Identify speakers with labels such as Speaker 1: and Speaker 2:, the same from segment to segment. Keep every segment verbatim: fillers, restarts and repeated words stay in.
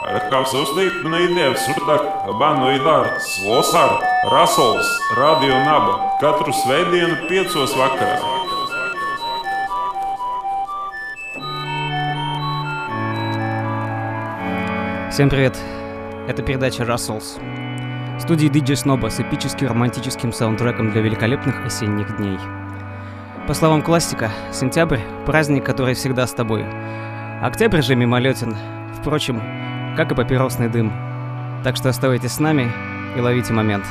Speaker 1: Kā uzstīt, man ideja surdak, banu idar, svosar, rasols, radio naba. Katru svētdienu piecos vakarā.
Speaker 2: Всем привет! Это передача Russells. В студии ди джей Snoba с эпическим романтическим саундтреком для великолепных осенних дней. По словам классика, сентябрь – праздник, который всегда с тобой. Октябрь же мимолетен, впрочем, как и папиросный дым. Так что оставайтесь с нами и ловите момент.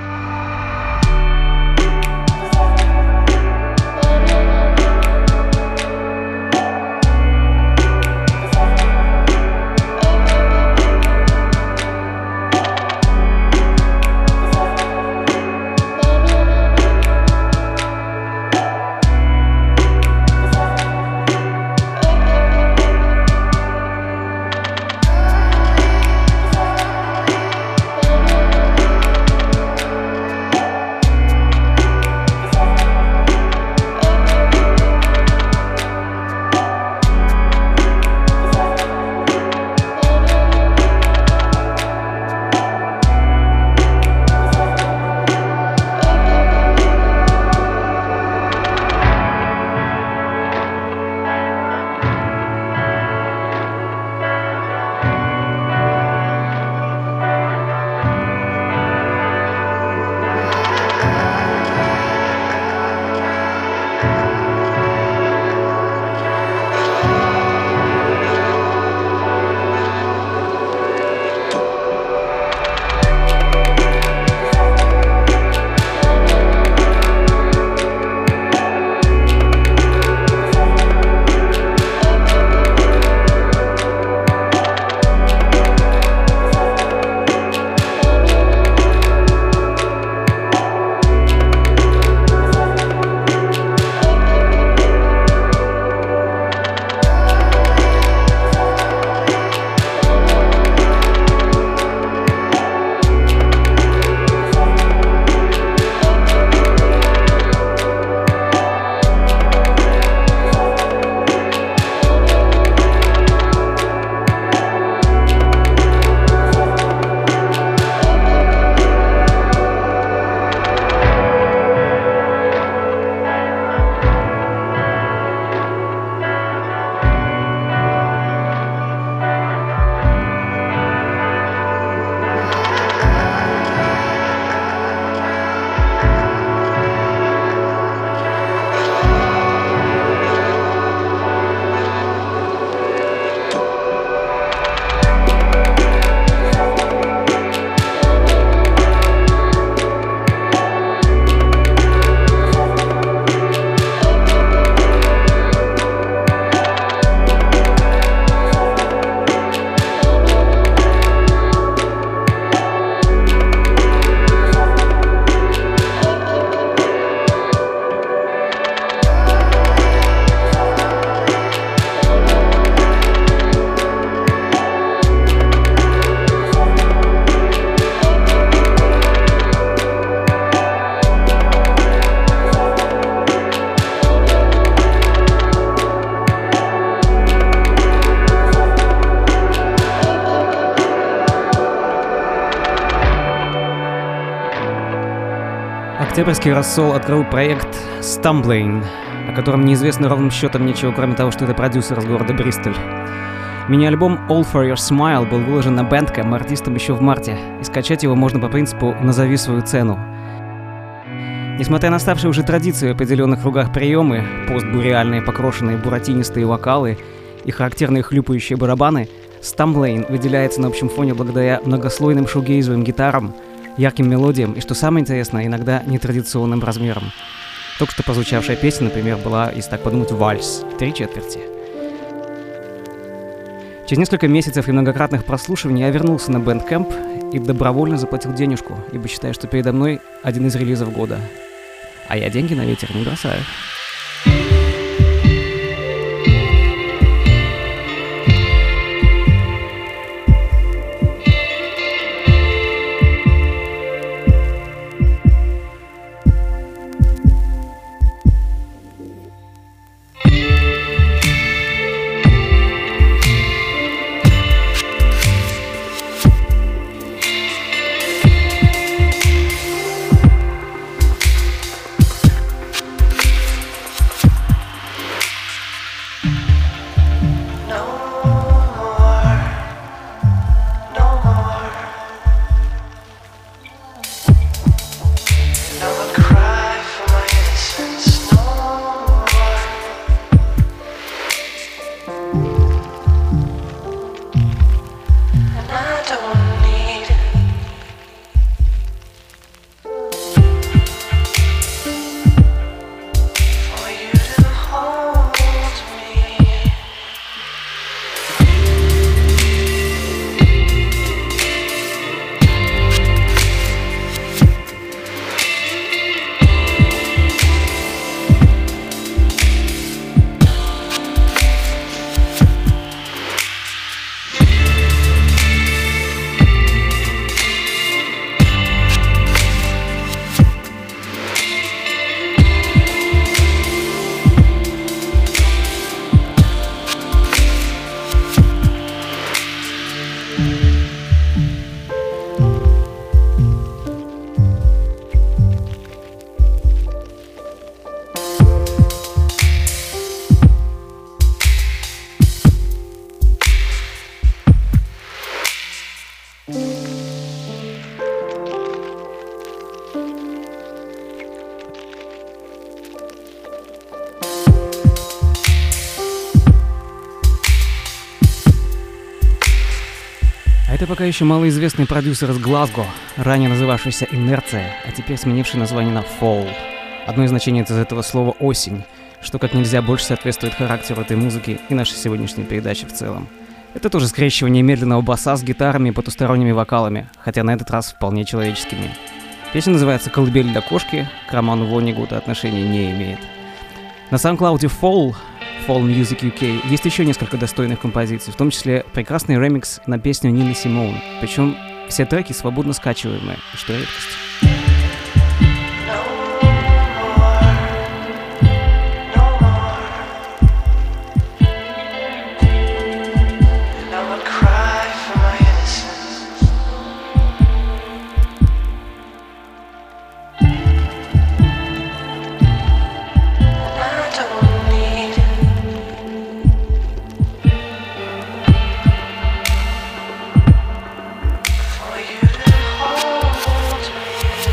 Speaker 2: Октябрьский рассол открыл проект Stumbling, о котором неизвестно ровным счетом ничего, кроме того, что это продюсер из города Бристоль. Мини-альбом All For Your Smile был выложен на Bandcamp артистом еще в марте, и скачать его можно по принципу «назови свою цену». Несмотря на ставшие уже традицией в определенных кругах приемы, постбуреальные покрошенные буратинистые вокалы и характерные хлюпающие барабаны, Stumbling выделяется на общем фоне благодаря многослойным шугейзовым гитарам, ярким мелодиям и, что самое интересное, иногда нетрадиционным размерам. Только что прозвучавшая песня, например, была, если так подумать, вальс, три четверти. Через несколько месяцев и многократных прослушиваний я вернулся на Bandcamp и добровольно заплатил денежку, ибо считаю, что передо мной один из релизов года. А я деньги на ветер не бросаю. Это пока еще малоизвестный продюсер из Глазго, ранее называвшийся «Инерция», а теперь сменивший название на «Fall». Одно из значений из этого слова «осень», что как нельзя больше соответствует характеру этой музыки и нашей сегодняшней передачи в целом. Это тоже скрещивание медленного баса с гитарами и потусторонними вокалами, хотя на этот раз вполне человеческими. Песня называется «Колыбель для кошки», к роману Воннигута отношения не имеет. На SoundCloud Fall, Fall Music ю кей, есть еще несколько достойных композиций, в том числе прекрасный ремикс на песню Нины Симоун, причем все треки свободно скачиваемые, что редкость.
Speaker 3: For you to hold me.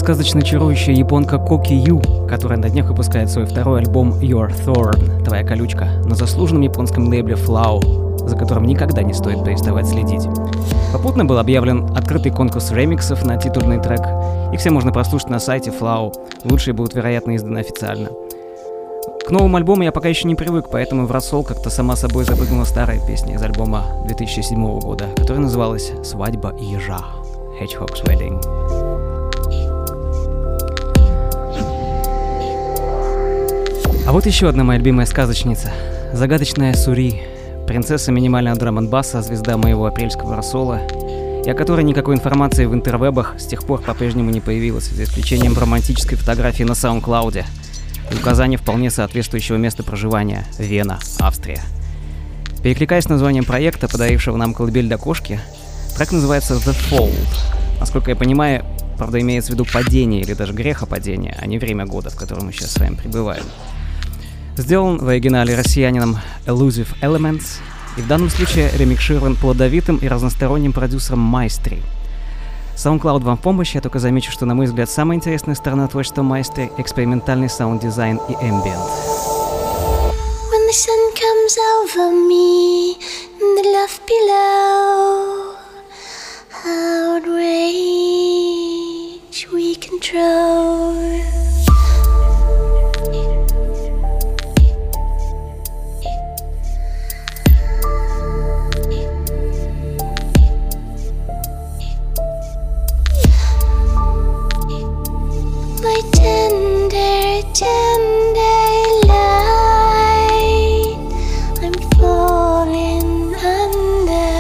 Speaker 2: сказочно чарующая японка Коки Ю, которая на днях выпускает свой второй альбом Your Thorn, твоя колючка, на заслуженном японском лейбле Flow, за которым никогда не стоит переставать следить. Попутно был объявлен открытый конкурс ремиксов на титульный трек. Их все можно прослушать на сайте Flow, лучшие будут, вероятно, изданы официально. К новому альбому я пока еще не привык, поэтому в рассол как-то сама собой запрыгнула старая песня из альбома две тысячи седьмого года, которая называлась «Свадьба ежа» Hedgehog's Wedding. А вот еще одна моя любимая сказочница. Загадочная Сури, принцесса минимального драм-н-баса, звезда моего апрельского рассола, и о которой никакой информации в интервебах с тех пор по-прежнему не появилось, за исключением романтической фотографии на SoundCloud и указания вполне соответствующего места проживания — Вена, Австрия. Перекликаясь с названием проекта, подарившего нам колыбель для кошки, трек называется «The Fall». Насколько я понимаю, правда, имеется в виду падение или даже грехопадение, а не время года, в котором мы сейчас с вами пребываем. Сделан в оригинале россиянином Elusive Elements и в данном случае ремикширован плодовитым и разносторонним продюсером Майстри. SoundCloud вам в помощь, я только замечу, что, на мой взгляд, самая интересная сторона творчества Майстри — экспериментальный саунд-дизайн и ambient.
Speaker 3: When the sun comes over me and the love below, outrage we control. My tender, tender light, I'm falling under.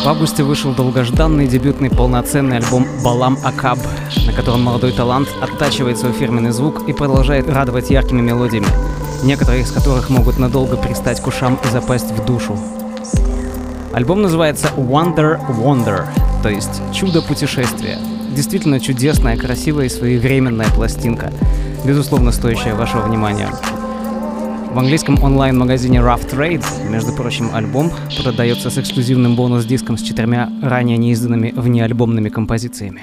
Speaker 2: В августе вышел долгожданный дебютный полноценный альбом «Балам Акаб», на котором молодой талант оттачивает свой фирменный звук и продолжает радовать яркими мелодиями, некоторые из которых могут надолго пристать к ушам и запасть в душу. Альбом называется «Wonder Wonder», то есть «Чудо путешествия». Действительно чудесная, красивая и своевременная пластинка, безусловно стоящая вашего внимания. В английском онлайн-магазине Rough Trade, между прочим, альбом продается с эксклюзивным бонус-диском с четырьмя ранее неизданными внеальбомными композициями.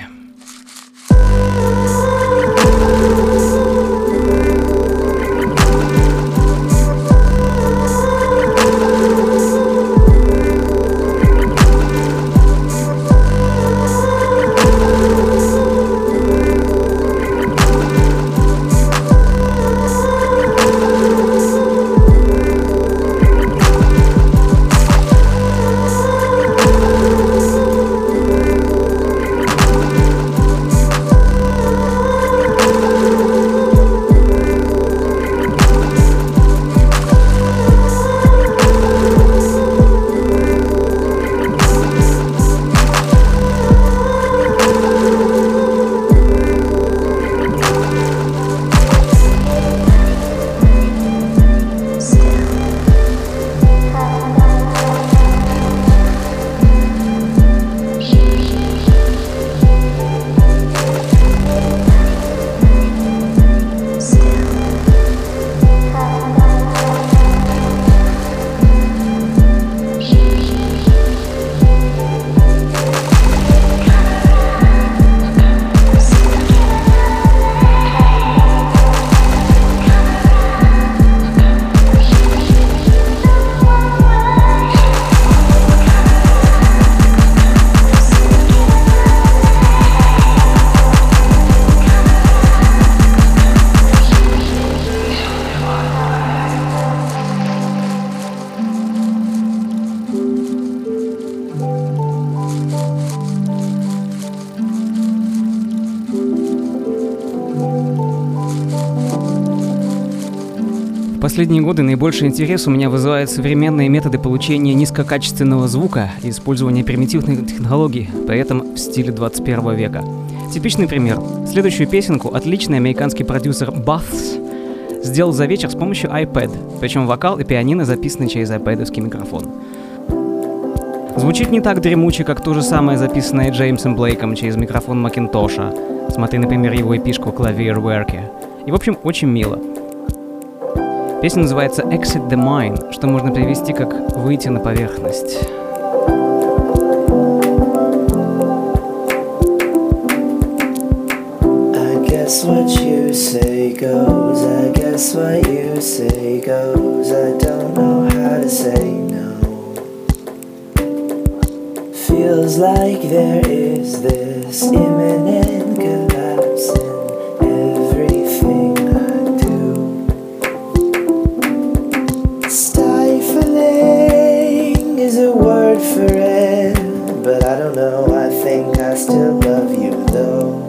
Speaker 2: В последние годы наибольший интерес у меня вызывают современные методы получения низкокачественного звука и использования примитивных технологий, при этом в стиле двадцать первого века. Типичный пример. Следующую песенку отличный американский продюсер Baths сделал за вечер с помощью iPad, причем вокал и пианино записаны через iPad-овский микрофон. Звучит не так дремуче, как то же самое записанное Джеймсом Блейком через микрофон Макинтоша. Смотри, например, его эпишку «Клавир-верке». И, в общем, очень мило. Песня называется «Exit the Mine», что можно перевести как «выйти на поверхность».
Speaker 4: I guess what you say goes, I guess what you say goes, I don't know how to say no. Feels like there is this imminent collapse in everything I do. Stifling is a word for it, but I don't know, I think I still love you though.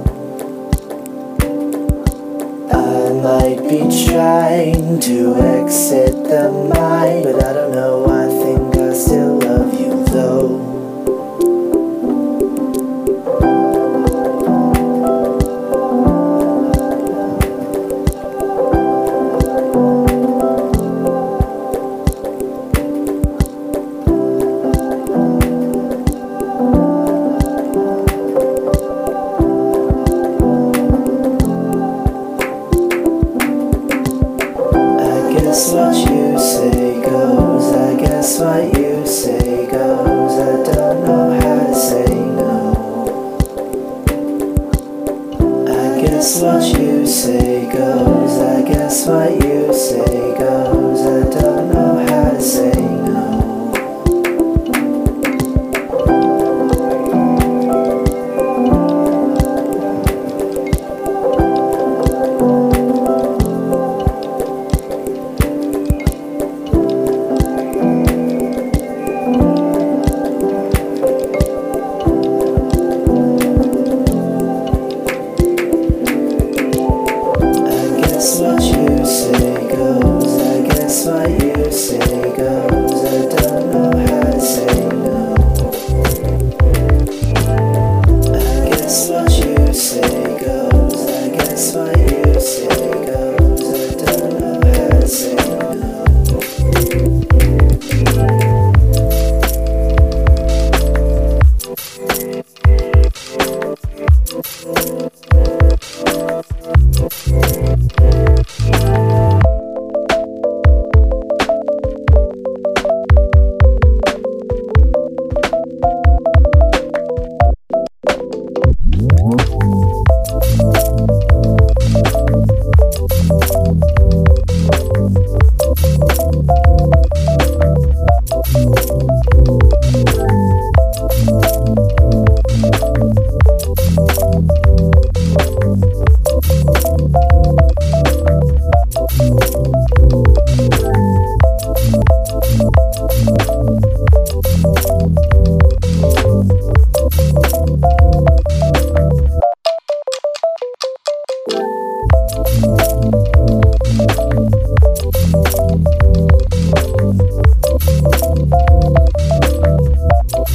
Speaker 4: I might be trying to exit the mind, but I don't know, I think I still love you though. What you say goes, I guess what you say goes, I don't know how to say no. I guess what you say goes, I guess what you say goes, I don't know how to say no. What you say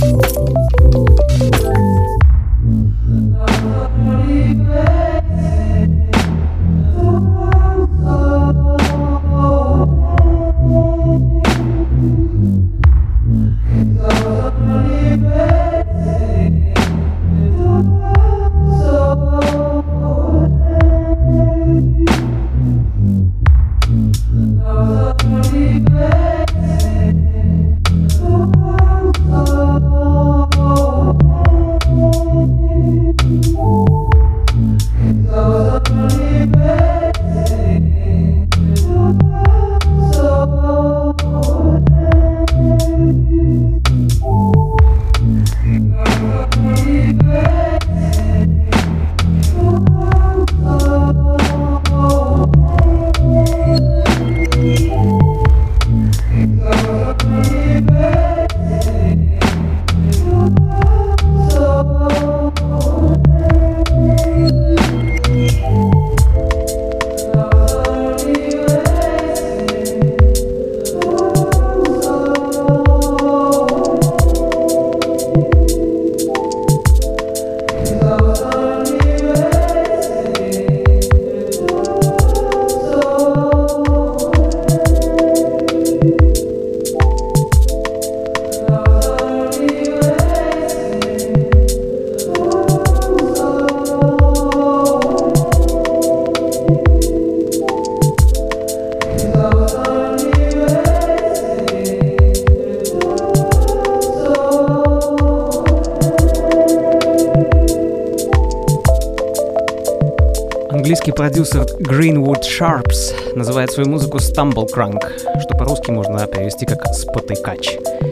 Speaker 2: Английский продюсер Greenwood Sharps называет свою музыку Stumblecrank, что по-русски можно перевести как «спотыкач».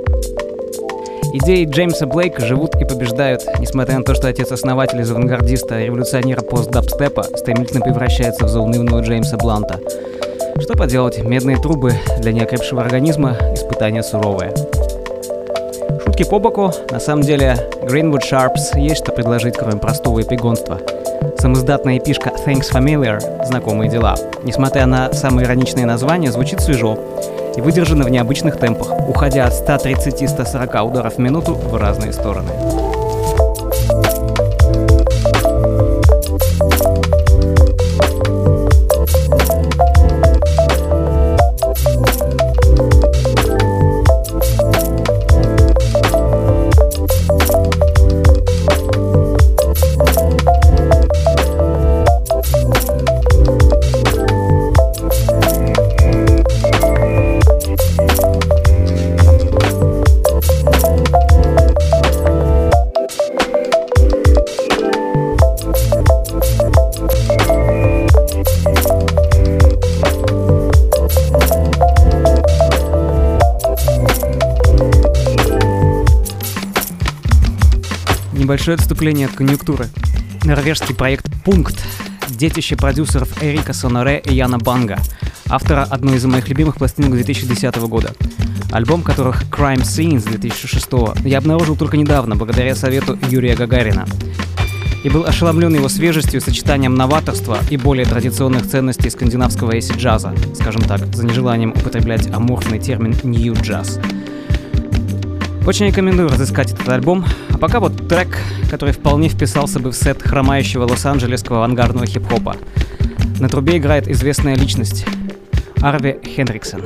Speaker 2: Идеи Джеймса Блейка живут и побеждают, несмотря на то, что отец-основатель из авангардиста, революционера пост-дабстепа стремительно превращается в заунывного Джеймса Бланта. Что поделать, медные трубы для неокрепшего организма — испытание суровое. Шутки по боку, на самом деле Greenwood Sharps есть что предложить, кроме простого эпигонства. Самоиздатная эпишка Thanks Familiar — знакомые дела. Несмотря на самое ироничное название, звучит свежо и выдержано в необычных темпах, уходя от ста тридцати — ста сорока ударов в минуту в разные стороны. Небольшое отступление от конъюнктуры. Норвежский проект «Пункт» — детище продюсеров Эрика Соноре и Яна Банга, автора одной из моих любимых пластинок две тысячи десятого года. Альбом которых Crime Scenes две тысячи шестого я обнаружил только недавно, благодаря совету Юрия Гагарина. И был ошеломлен его свежестью, сочетанием новаторства и более традиционных ценностей скандинавского эйси-джаза, скажем так, за нежеланием употреблять аморфный термин «нью джаз». Очень рекомендую разыскать этот альбом, а пока вот трек, который вполне вписался бы в сет хромающего лос-анджелесского авангардного хип-хопа. На трубе играет известная личность — Арви Хендриксен.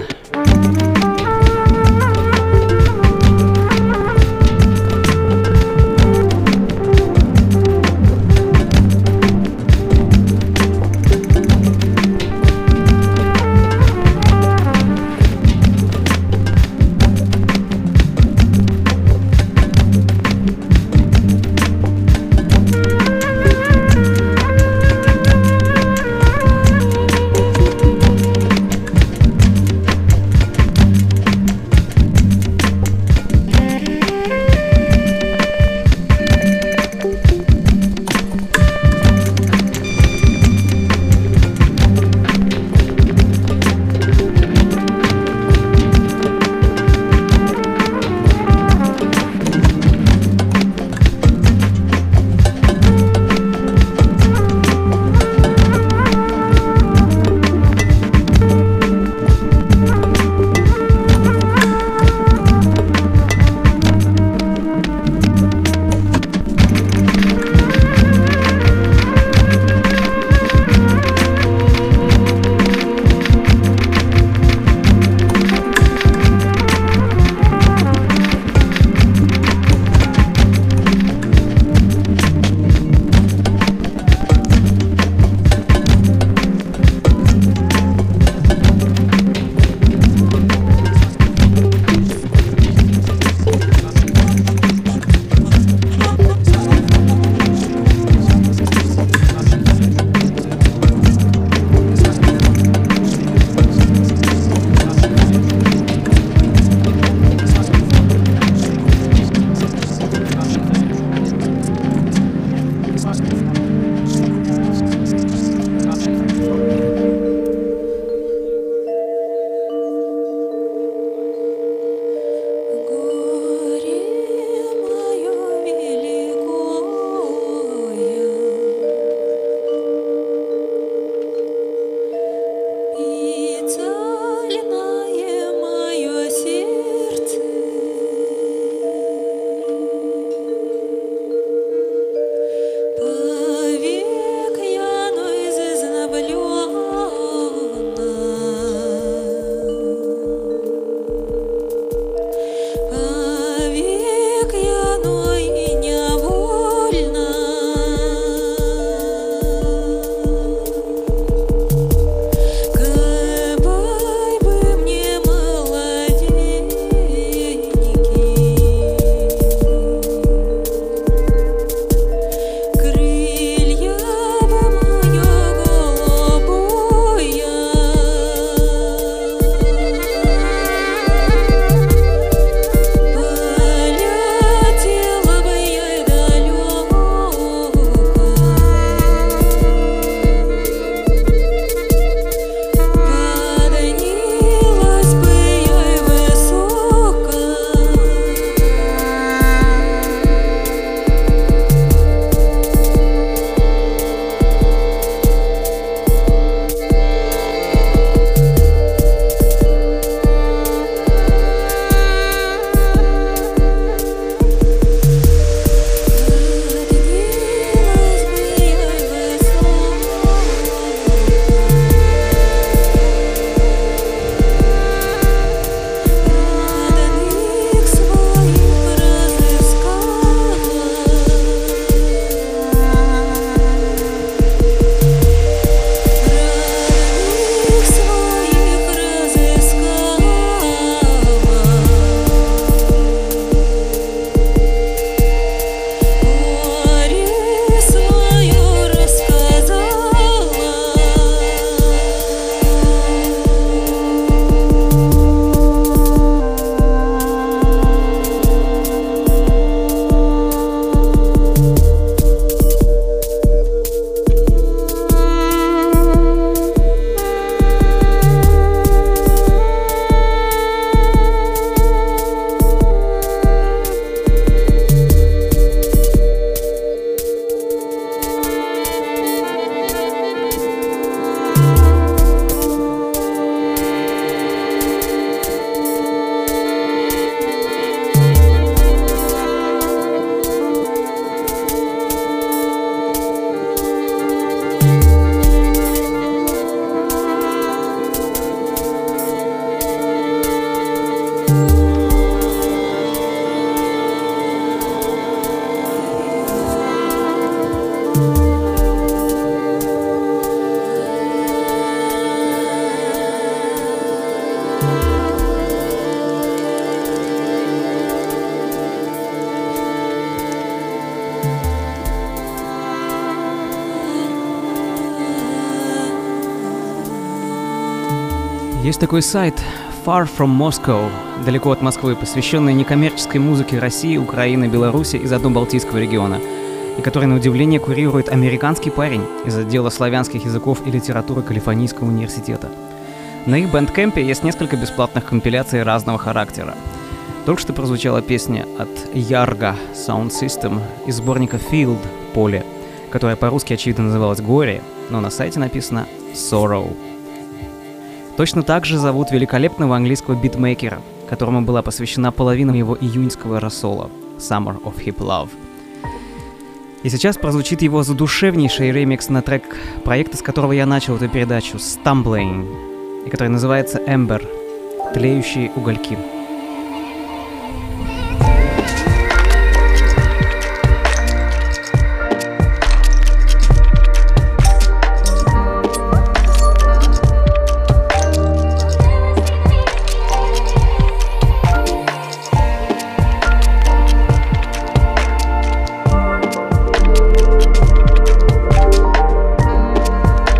Speaker 2: Есть такой сайт Far From Moscow, далеко от Москвы, посвященный некоммерческой музыке России, Украины, Беларуси и заодно Балтийского региона, и который, на удивление, курирует американский парень из отдела славянских языков и литературы Калифорнийского университета. На их бэндкэмпе есть несколько бесплатных компиляций разного характера. Только что прозвучала песня от Yarga Sound System из сборника Field «Поле», которая по-русски, очевидно, называлась «Горе», но на сайте написано «Sorrow». Точно так же зовут великолепного английского битмейкера, которому была посвящена половина его июньского рассола «Summer of Hip Love». И сейчас прозвучит его задушевнейший ремикс на трек проекта, с которого я начал эту передачу, «Stumbling», и который называется «Ember» — «Тлеющие угольки».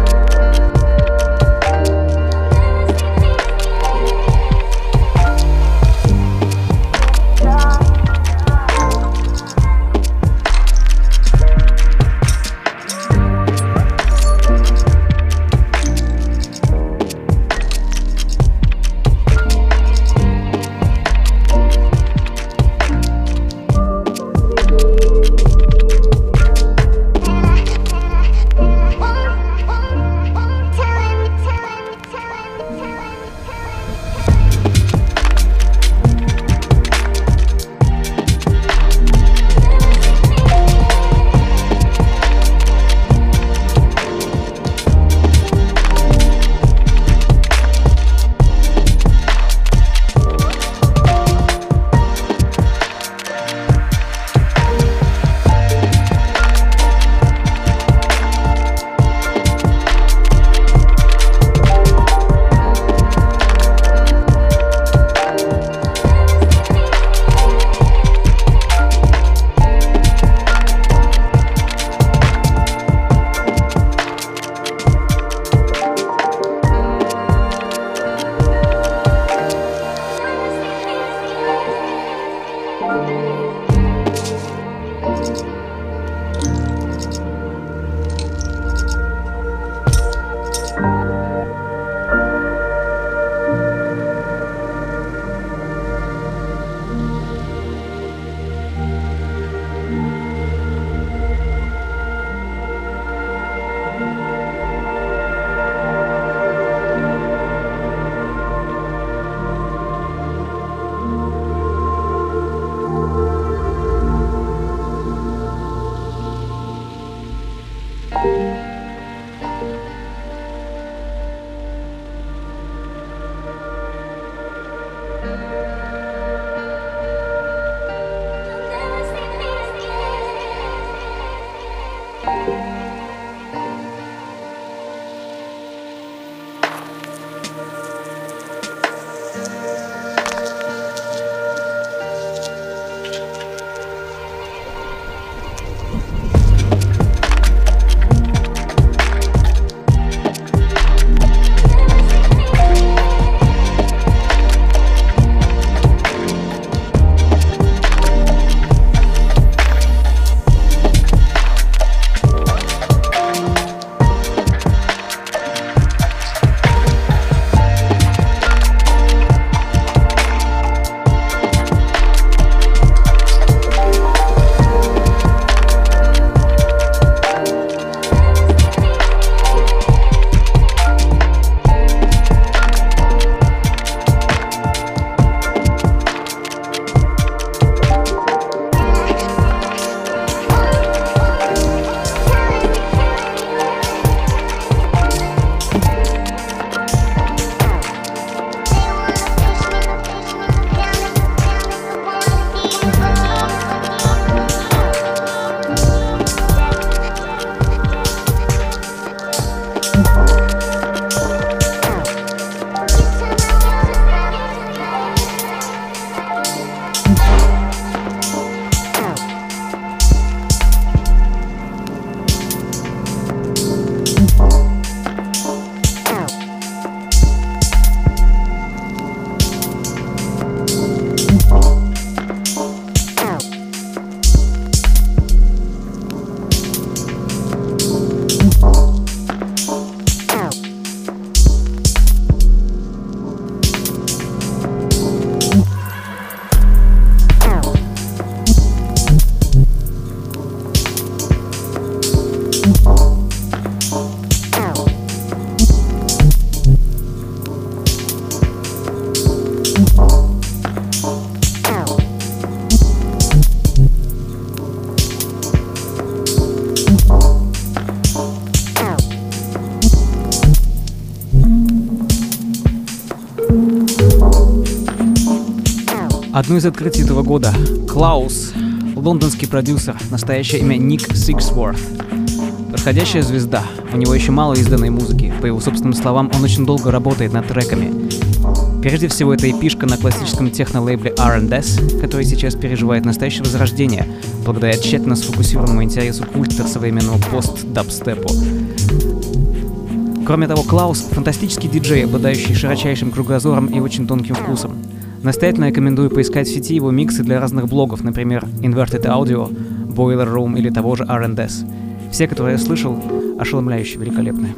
Speaker 3: Thank
Speaker 2: Одно из открытий этого года. Klaus, лондонский продюсер, настоящее имя Ник Сиксворт. Подходящая звезда. У него еще мало изданной музыки. По его собственным словам, он очень долго работает над треками. Прежде всего, это эпишка на классическом техно-лейбле ар энд эс, который сейчас переживает настоящее возрождение, благодаря тщательно сфокусированному интересу культор современному пост-дабстепу. Кроме того, Клаус — фантастический диджей, обладающий широчайшим кругозором и очень тонким вкусом. Настоятельно рекомендую поискать в сети его миксы для разных блогов, например, Inverted Audio, Boiler Room или того же ар энд эс. Все, которые я слышал, ошеломляюще великолепны.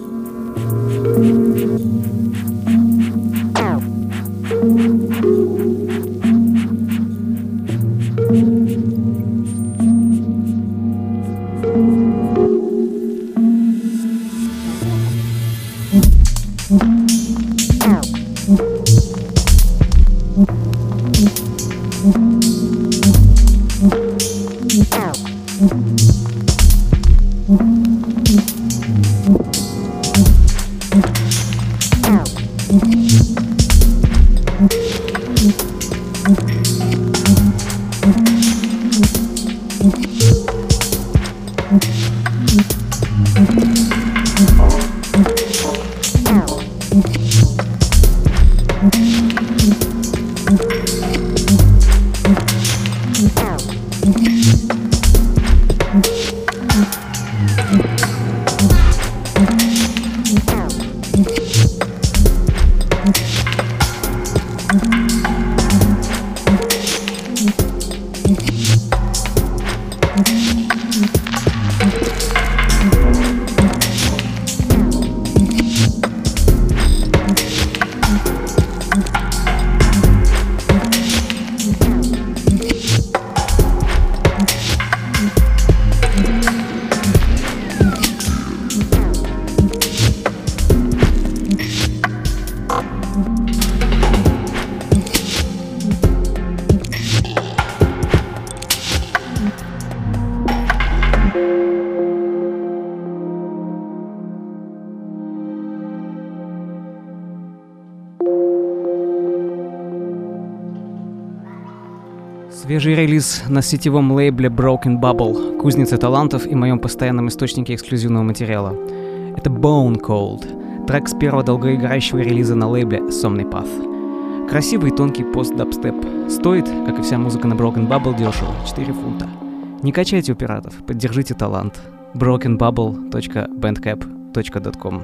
Speaker 2: Свежий релиз на сетевом лейбле Broken Bubble, кузница талантов и моем постоянном источнике эксклюзивного материала. Это Bone Cold, трек с первого долгоиграющего релиза на лейбле Somnipath. Красивый тонкий пост-дабстеп. Стоит, как и вся музыка на Broken Bubble, дешево, четыре фунта. Не качайте у пиратов, поддержите талант. broken bubble точка bandcamp точка com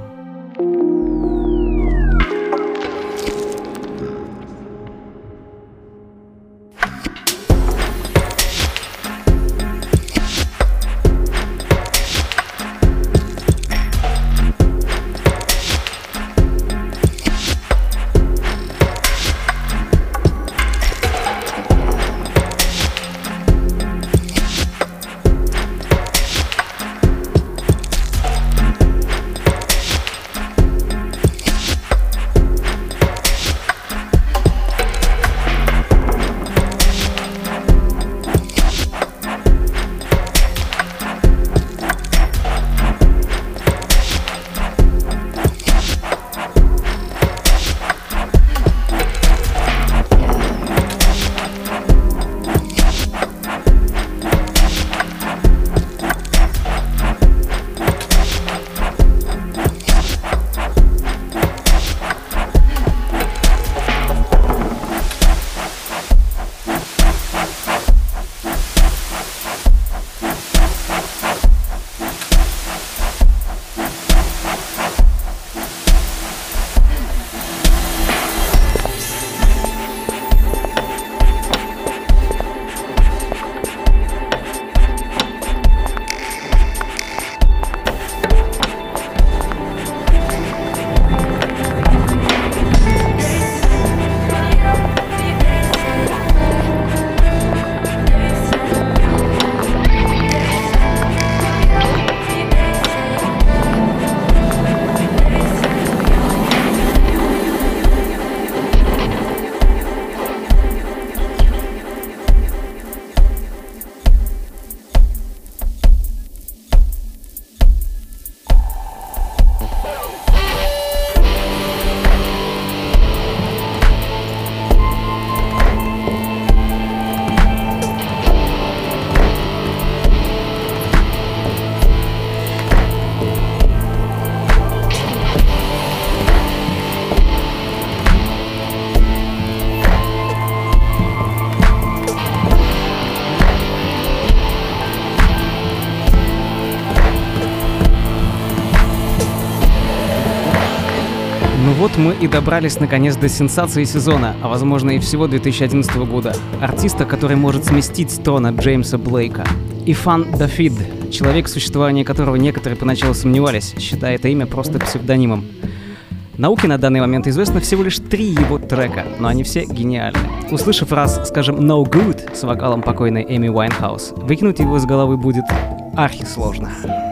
Speaker 2: Вот мы и добрались наконец до сенсации сезона, а возможно и всего две тысячи одиннадцатого года. Артиста, который может сместить с трона Джеймса Блейка. Ифан Дафид, человек, в существовании которого некоторые поначалу сомневались, считая это имя просто псевдонимом. Науке на данный момент известно всего лишь три его трека, но они все гениальны. Услышав раз, скажем, «No Good» с вокалом покойной Эми Уайнхаус, выкинуть его из головы будет архисложно.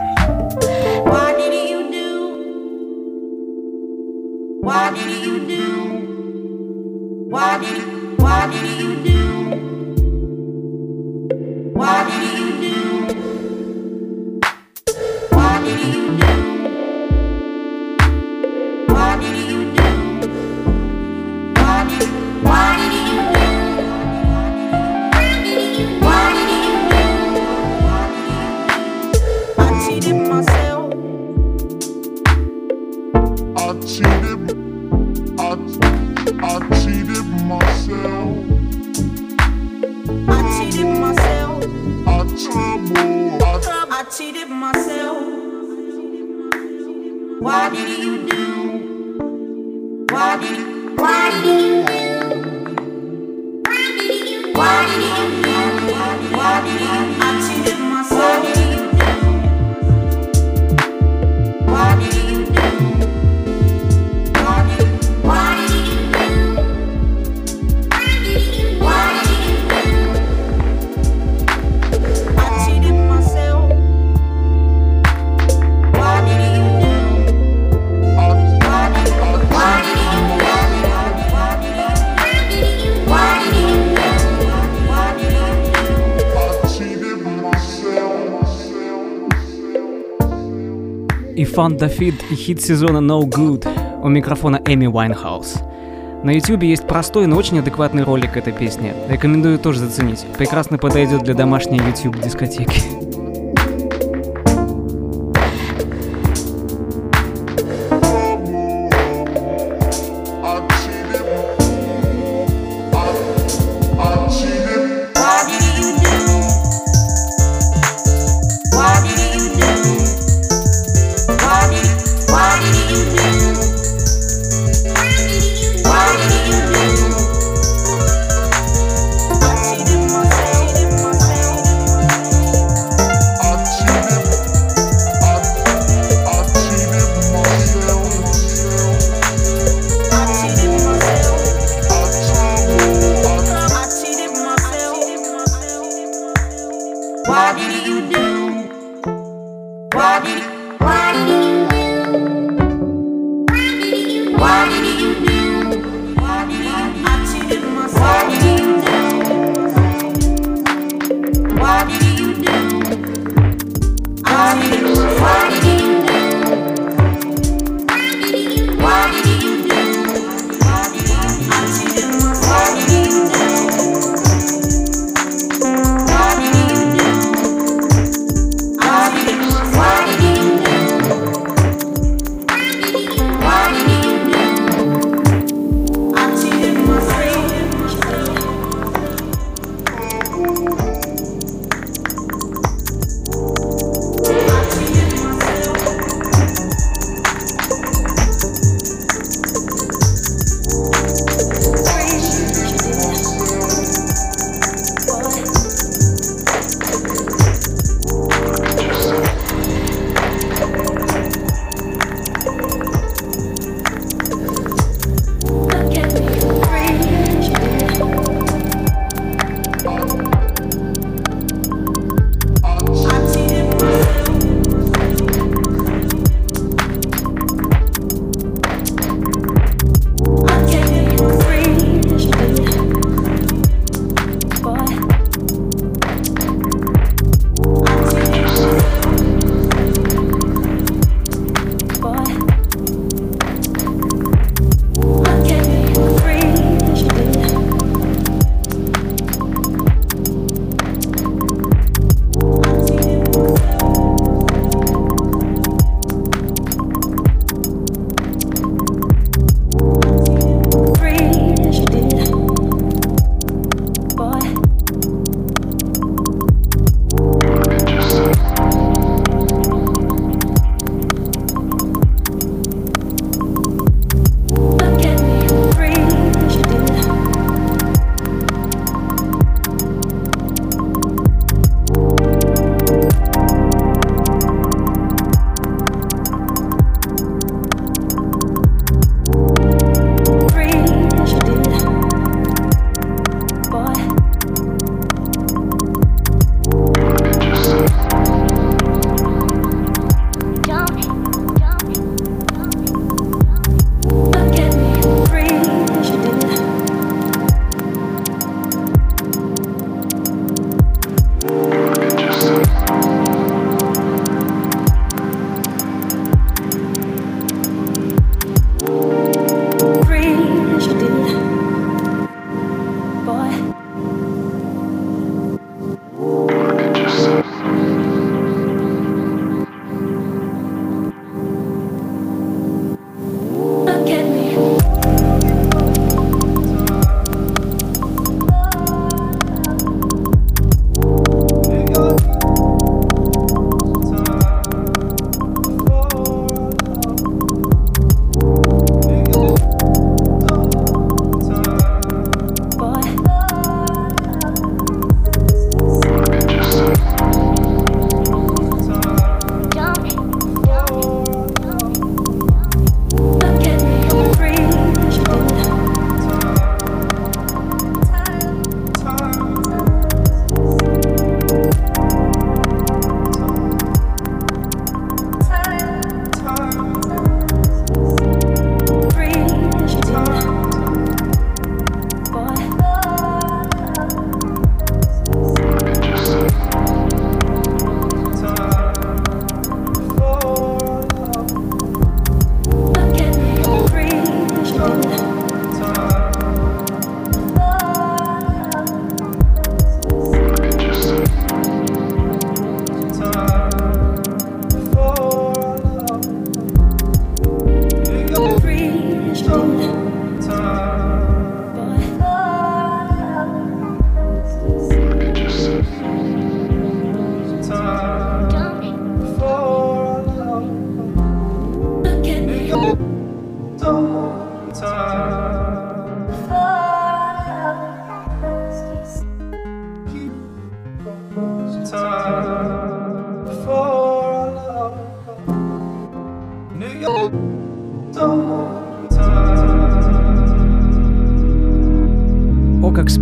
Speaker 5: Why did you do? Why did, why did you do? Why did you do? Why did you do? Why did you do? Why did, why did you do? Why did you do? I cheated myself. I cheated. I, I cheated myself. I cheated myself. I troubled. I, I cheated myself. Why did you do? Why did? Why did you do? Why did you? Why did you do? Why did you? I cheated myself. Why did you do? Why did? Why did you do? Why did you do? I cheated myself. Why did you do? Why did? Why did you do? Why did you? Why did you do? Why did you do? I cheated myself.
Speaker 2: Ифан Дафид и хит сезона «No Good». У микрофона Эми Уайнхаус. На ютубе есть простой, но очень адекватный ролик к этой песне. Рекомендую тоже заценить. Прекрасно подойдет для домашней YouTube-дискотеки.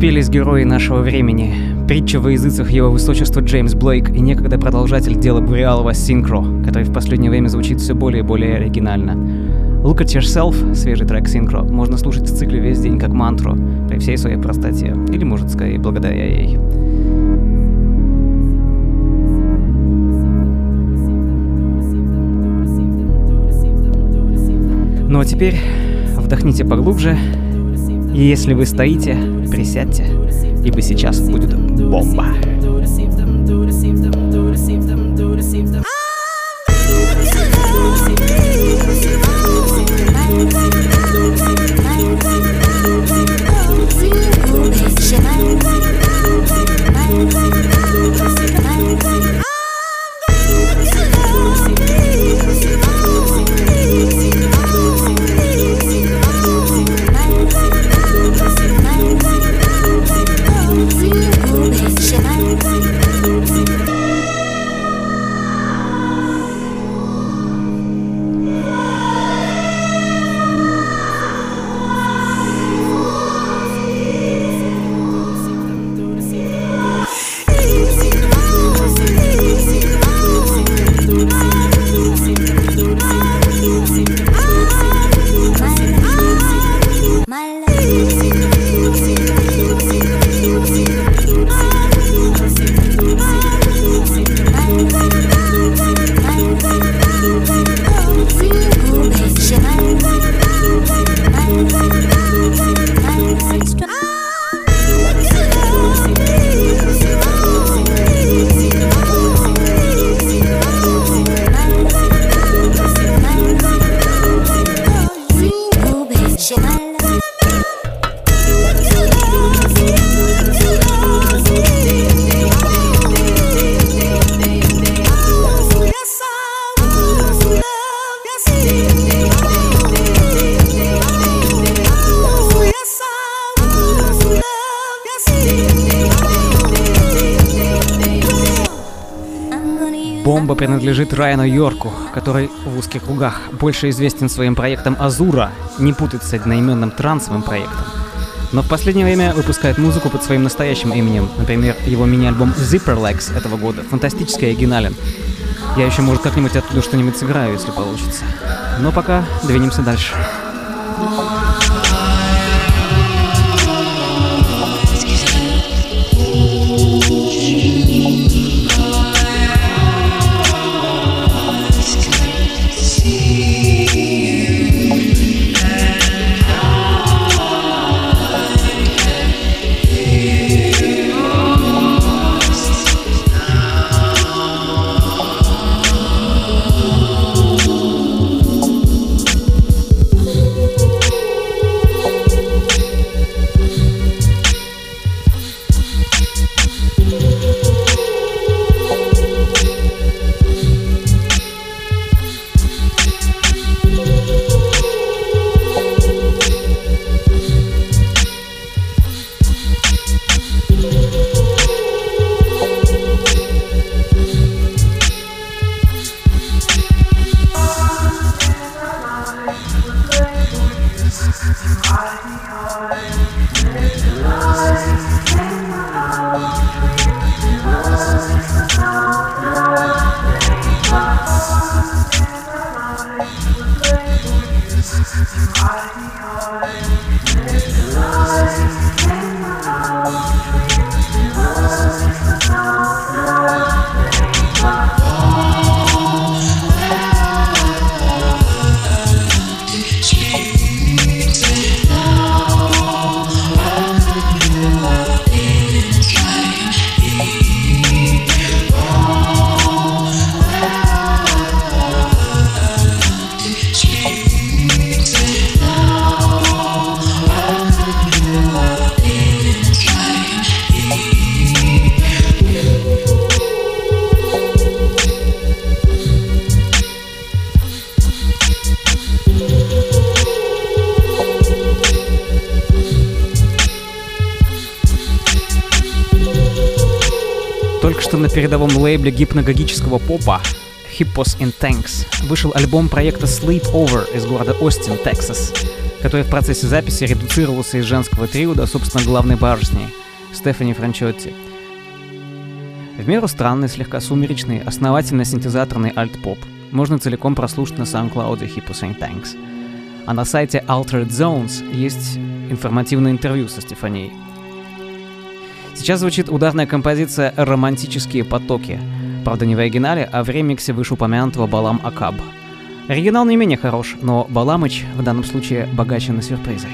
Speaker 2: спелись герои нашего времени. Притча во языцах его высочества Джеймс Блейк и некогда продолжатель дела Буриалова Synchro, который в последнее время звучит все более и более оригинально. Look at Yourself, свежий трек Synchro, можно слушать в цикле весь день как мантру, при всей своей простоте, или, может, скорее, благодаря ей. Ну а теперь вдохните поглубже, и если вы стоите, присядьте, ибо сейчас будет бомба. Бомба принадлежит Райану Йорку, который в узких кругах больше известен своим проектом Азура, не путать с одноименным трансовым проектом. Но в последнее время выпускает музыку под своим настоящим именем. Например, его мини-альбом Zipperlegs этого года фантастически оригинален. Я еще, может, как-нибудь оттуда что-нибудь сыграю, если получится. Но пока двинемся дальше. Только что на передовом лейбле гипногогического попа Hippos in Tanks вышел альбом проекта Sleep Over из города Остин, Техас. который в процессе записи редуцировался из женского трио до, собственно, главной барышни Стефани Франчотти. В меру странный, слегка сумеречный, основательно синтезаторный альт-поп можно целиком прослушать на SoundCloud Hippo Saint Thanks. А на сайте Altered Zones есть информативное интервью со Стефанией. Сейчас звучит ударная композиция «Романтические потоки». Правда, не в оригинале, а в ремиксе вышеупомянутого Балам Акаб. Оригинал не менее хорош, но Баламыч в данном случае богаче на сюрпризы.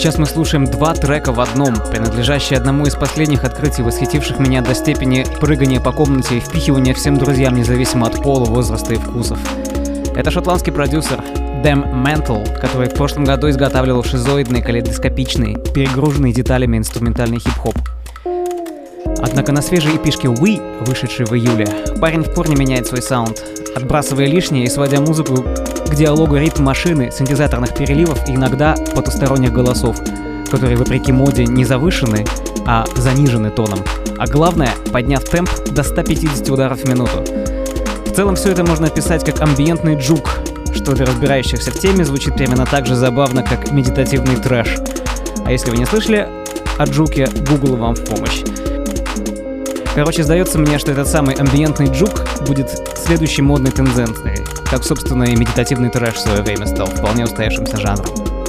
Speaker 2: Сейчас мы слушаем два трека в одном, принадлежащие одному из последних открытий, восхитивших меня до степени прыгания по комнате и впихивания всем друзьям, независимо от пола, возраста и вкусов. Это шотландский продюсер Damn Mental, который в прошлом году изготавливал шизоидный, калейдоскопичный, перегруженный деталями инструментальный хип-хоп. Однако на свежей эпишке We, вышедшей в июле, парень в корне меняет свой саунд, отбрасывая лишнее и сводя музыку к диалогу ритм машины, синтезаторных переливов и иногда потусторонних голосов, которые, вопреки моде, не завышены, а занижены тоном. А главное, подняв темп до ста пятидесяти ударов в минуту. В целом все это можно описать как амбиентный джук, что для разбирающихся в теме звучит примерно так же забавно, как медитативный трэш. А если вы не слышали о джуке, Google вам в помощь. Короче, сдается мне, что этот самый амбиентный джук будет следующей модной тенденцией, как, собственно, и медитативный трэш в свое время стал вполне устоявшимся жанром.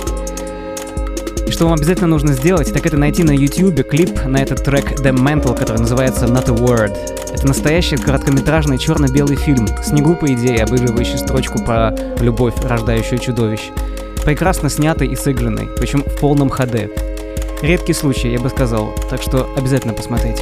Speaker 2: И что вам обязательно нужно сделать, так это найти на YouTube клип на этот трек Damn Mental, который называется Not a Word. Это настоящий короткометражный черно-белый фильм с неглупой идеей, обыгрывающей строчку про любовь, рождающую чудовищ. Прекрасно снятый и сыгранный, причем в полном эйч ди. Редкий случай, я бы сказал, так что обязательно посмотрите.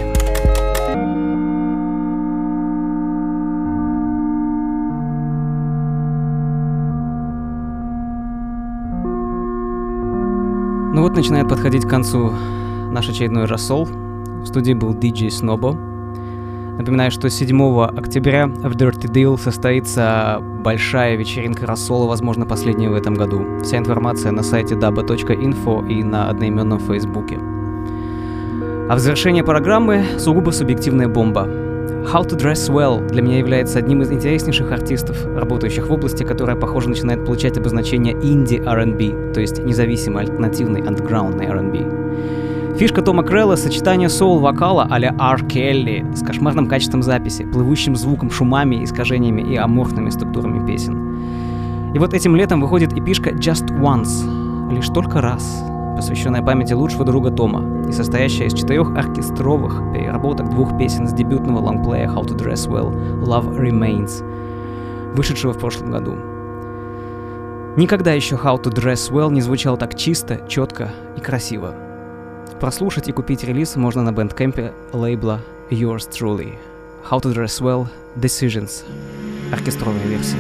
Speaker 2: Ну вот начинает подходить к концу наш очередной рассол. В студии был диджей Снобо. Напоминаю, что седьмого октября в Dirty Deal состоится большая вечеринка рассола, возможно, последняя в этом году. Вся информация на сайте daba точка info и на одноименном фейсбуке. А в завершение программы сугубо субъективная бомба. How to Dress Well для меня является одним из интереснейших артистов, работающих в области, которая, похоже, начинает получать обозначение инди-ар энд би, то есть независимый, альтернативный, андеграундный ар энд би. Фишка Тома Крелла — сочетание соул-вокала а-ля Ар Келли с кошмарным качеством записи, плывущим звуком, шумами, искажениями и аморфными структурами песен. И вот этим летом выходит эпишка Just Once, лишь только раз, посвященная памяти лучшего друга Тома и состоящая из четырех оркестровых переработок двух песен с дебютного лонгплея How to Dress Well Love Remains, вышедшего в прошлом году. Никогда еще How to Dress Well не звучал так чисто, четко и красиво. Прослушать и купить релиз можно на бэндкэмпе лейбла Yours Truly. How to Dress Well Decisions. Оркестровая версия.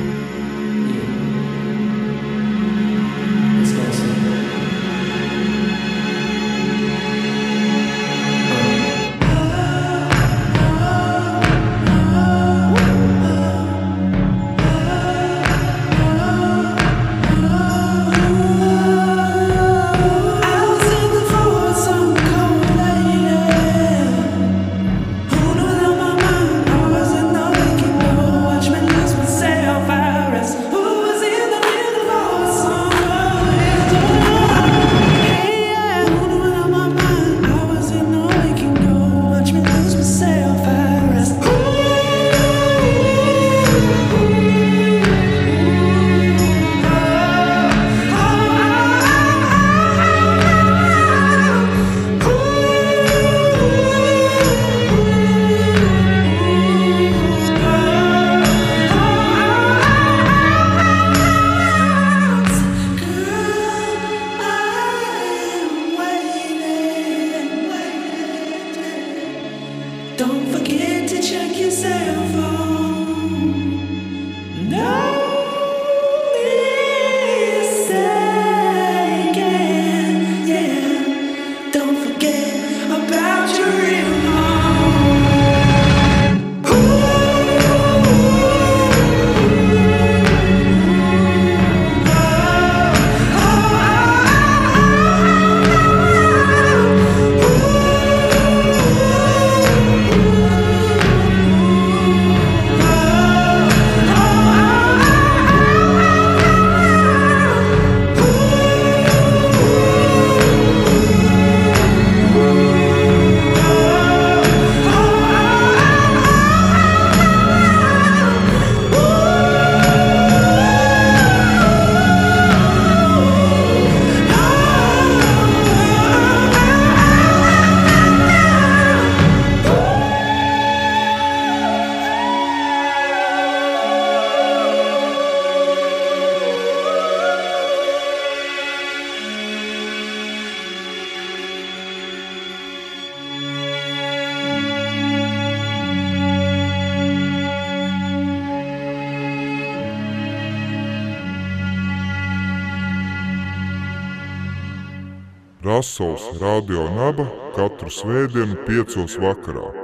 Speaker 6: Say Rasols Radio Naba katru svētdienu piecos vakarā.